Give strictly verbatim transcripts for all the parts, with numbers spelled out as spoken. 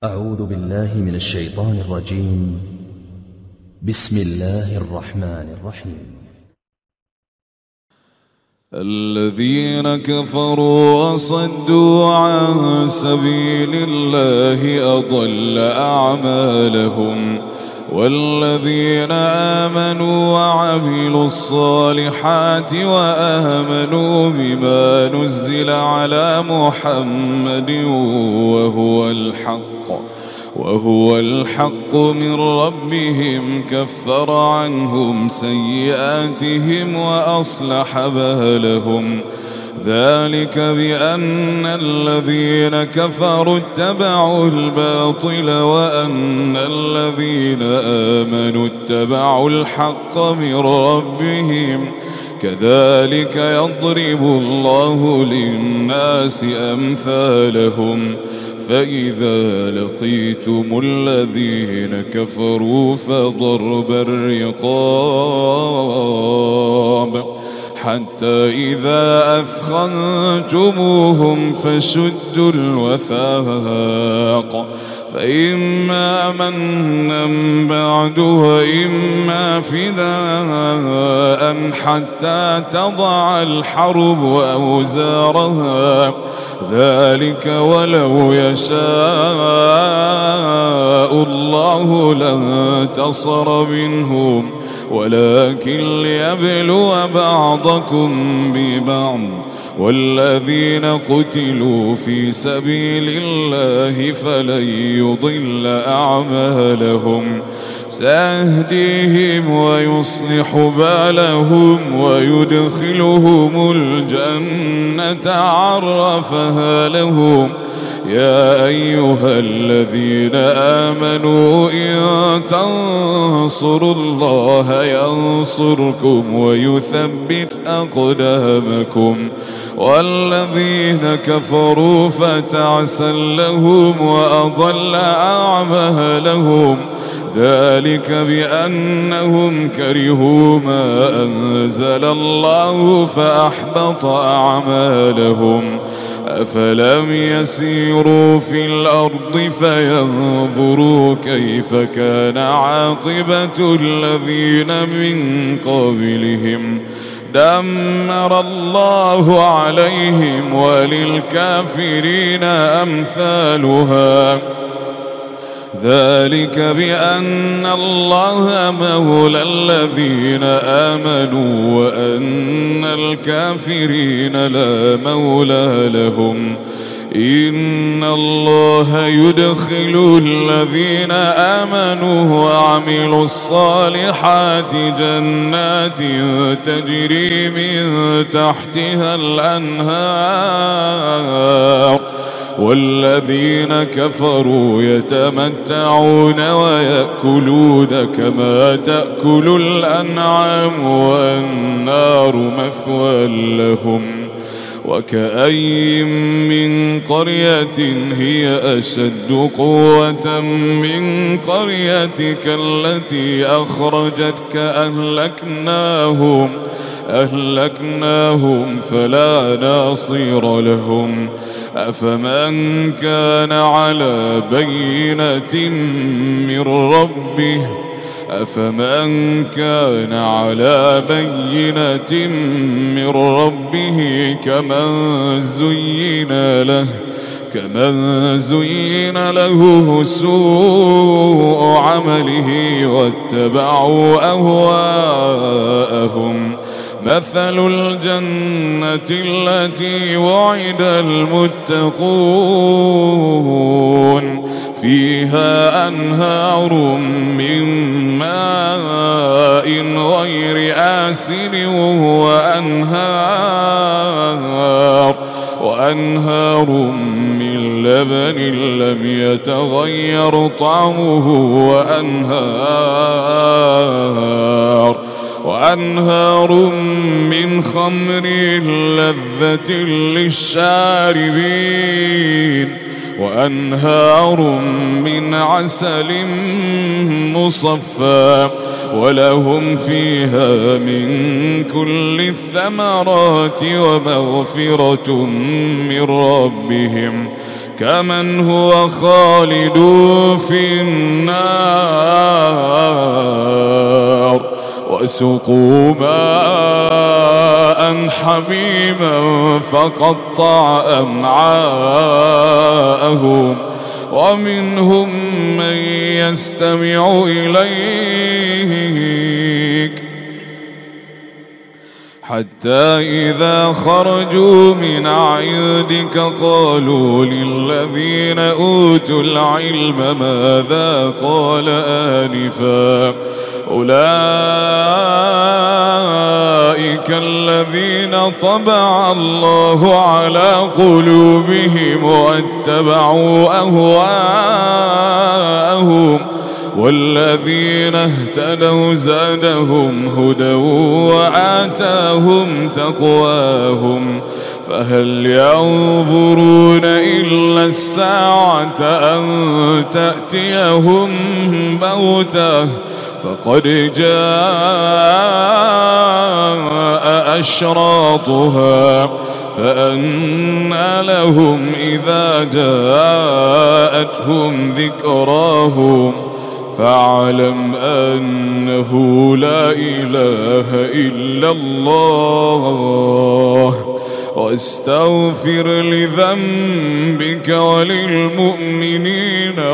أعوذ بالله من الشيطان الرجيم. بسم الله الرحمن الرحيم. الذين كفروا وصدوا عن سبيل الله أضل أعمالهم، والذين آمنوا وعملوا الصالحات وآمنوا بما نزل على محمد وهو الحق وهو الحق من ربهم كفر عنهم سيئاتهم وأصلح بالهم. ذلك بأن الذين كفروا اتبعوا الباطل وأن الذين آمنوا اتبعوا الحق من ربهم. كذلك يضرب الله للناس أمثالهم. فإذا لقيتم الذين كفروا فضرب الرقاب حتى إذا أثخنتموهم فشدوا الوثاق، فإما منا بعد وإما فداء حتى تضع الحرب أوزارها. ذلك ولو يشاء الله لانتصر منهم، ولكن ليبلو بعضكم ببعض. والذين قتلوا في سبيل الله فلن يضل أعمالهم. سيهديهم ويصلح بالهم ويدخلهم الجنة عرفها لهم. يا أيها الذين آمنوا إن تنصروا الله ينصركم ويثبت أقدامكم. والذين كفروا فتعسا لهم وأضل أعمالهم. ذلك بأنهم كرهوا ما أنزل الله فأحبط أعمالهم. أفلم يسيروا في الأرض فينظروا كيف كان عاقبة الذين من قبلهم. دمر الله عليهم وللكافرين أمثالها. ذلك بأن الله مولى الذين آمنوا وأن الكافرين لا مولى لهم. إن الله يدخل الذين آمنوا وعملوا الصالحات جنات تجري من تحتها الأنهار، والذين كفروا يتمتعون ويأكلون كما تأكل الأنعام والنار مثوى لهم. وكأين من قرية هي أشد قوة من قريتك التي أخرجتك أهلكناهم أهلكناهم فلا ناصير لهم. أفمن كان على بينة من ربه أفمن كان على بينة من ربه كمن زين له كمن زين له سوء عمله واتبعوا أهواءهم. مثل الجنة التي وعد المتقون فيها أنهار من ماء غير آسن وأنهار وأنهار من لبن لم يتغير طعمه وأنهار وأنهار من خمر لذة للشاربين وأنهار من عسل مصفى ولهم فيها من كل الثمرات ومغفرة من ربهم كمن هو خالد في النار وسقوا ماء حميما فقطع أمعاءهم ومنهم من يستمع إليك حتى إذا خرجوا من عندك قالوا للذين أوتوا العلم ماذا قال آنفا أولئك الذين طبع الله على قلوبهم واتبعوا أهواءهم والذين اهتدوا زادهم هدى وآتاهم تقواهم فهل ينظرون إلا الساعة أن تأتيهم بغتة فقد جاء أشراطها فأنى لهم إذا جاءتهم ذكراهم فاعلم أنه لا إله إلا الله واستغفر لذنبك وللمؤمنين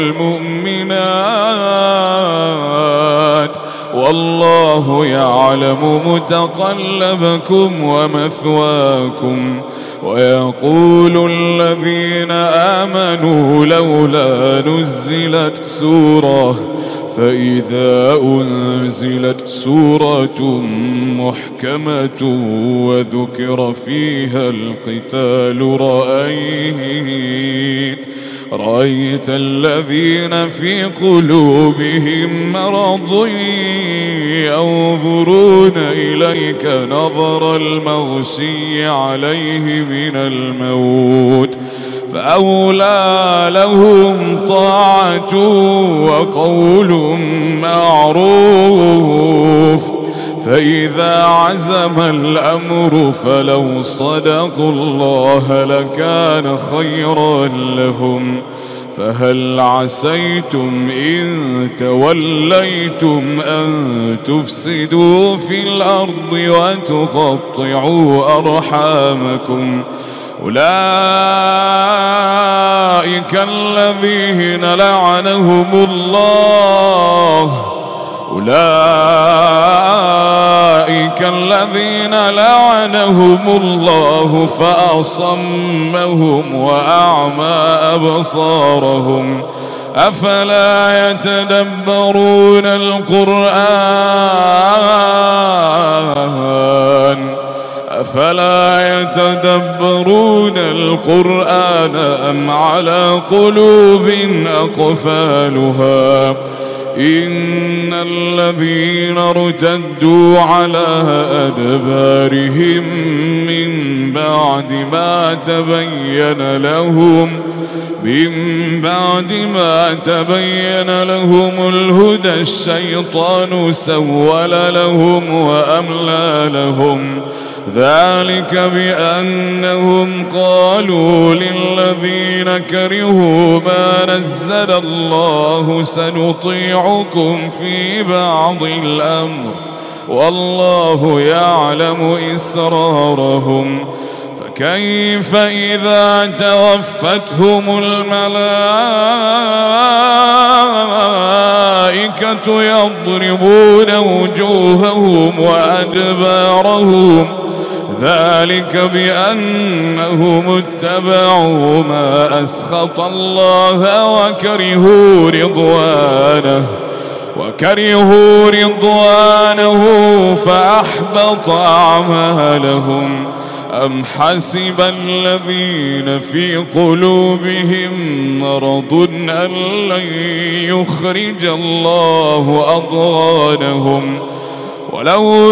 والمؤمنات والله يعلم متقلبكم ومثواكم ويقول الذين آمنوا لولا نزلت سورة فإذا أنزلت سورة محكمة وذكر فيها القتال رأيت رأيت الذين في قلوبهم مرض ينظرون إليك نظر المغشي عليه من الموت فأولى لهم طاعة وقول معروف فإذا عزم الأمر فلو صدقوا الله لكان خيرا لهم فهل عسيتم إن توليتم أن تفسدوا في الأرض وتقطعوا أرحامكم أولئك الذين لعنهم الله أولئك الذين لعنهم الله فأصمهم وأعمى أبصارهم أفلا يتدبرون القرآن أفلا يتدبرون القرآن أم على قلوب أقفالها إن الذين ارتدوا على أدبارهم من بعد ما تبين لهم من بعد ما تبين لهم الهدى الشيطان سول لهم وأملى لهم ذلك بأنهم قالوا للذين كرهوا ما نزل الله سنطيعكم في بعض الأمر والله يعلم إسرارهم فكيف إذا توفتهم الملائكة يضربون وجوههم وأدبارهم ذلك بأنهم اتبعوا ما أسخط الله وكرهوا رضوانه وكرهوا رضوانه فأحبط أعمالهم أم حسب الذين في قلوبهم مرض أن لن يخرج الله أضغانهم ولو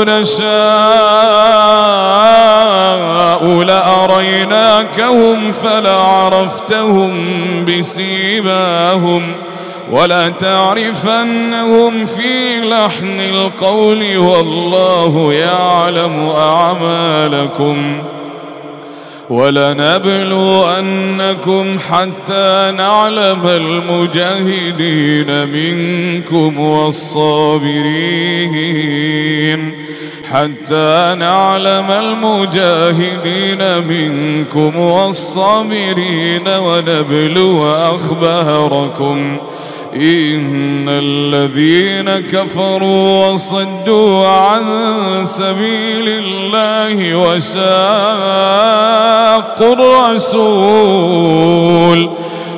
نشاء لأريناكهم فلعرفتهم بسيماهم ولتعرفنهم في لحن القول والله يعلم أعمالكم ولنبلونكم حتى نعلم المجاهدين منكم والصابرين حتى نعلم المجاهدين منكم والصابرين ونبلو أخباركم إن الذين كفروا وصدوا عن سبيل الله وشاقوا الرسول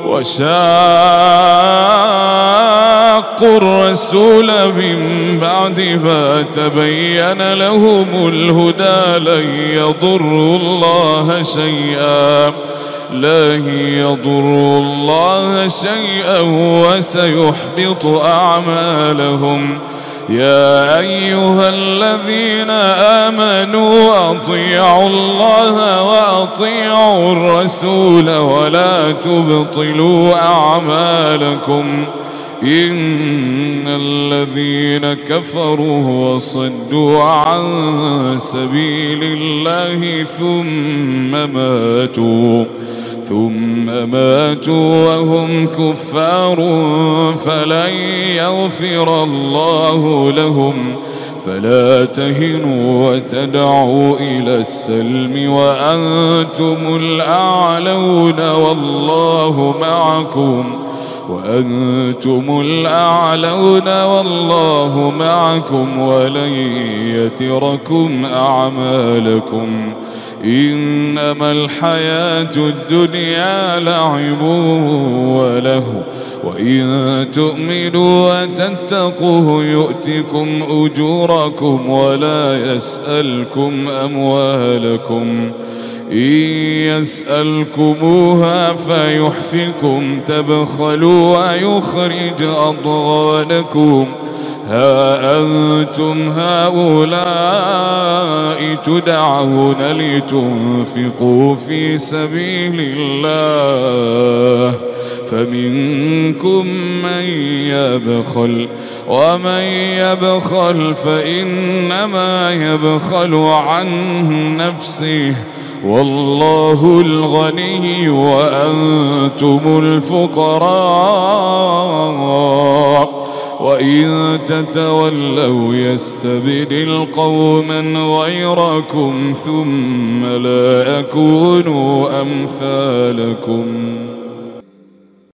وشاقوا الرسول من بعد ما تبين لهم الهدى لن يضروا الله شيئا لا يضروا الله شيئا وسيحبط أعمالهم يا أيها الذين آمنوا أطيعوا الله وأطيعوا الرسول ولا تبطلوا أعمالكم إن الذين كفروا وصدوا عن سبيل الله ثم ماتوا ثم ماتوا وهم كفار فلن يغفر الله لهم فلا تهنوا وتدعوا إلى السلم وأنتم الأعلون والله معكم وأنتم الأعلون والله معكم ولن يتركم أعمالكم إنما الحياة الدنيا لعب وله وإن تؤمنوا وتتقوا يؤتكم أجوركم ولا يسألكم أموالكم إن يسألكموها فيحفكم تبخلوا ويخرج أضغانكم ها أنتم هؤلاء تدعون لتنفقوا في سبيل الله فمنكم من يبخل ومن يبخل فإنما يبخل عن نفسه والله الغني وأنتم الفقراء وإن تتولوا يستبدل قوما غيركم ثم لا يكونوا أمثالكم.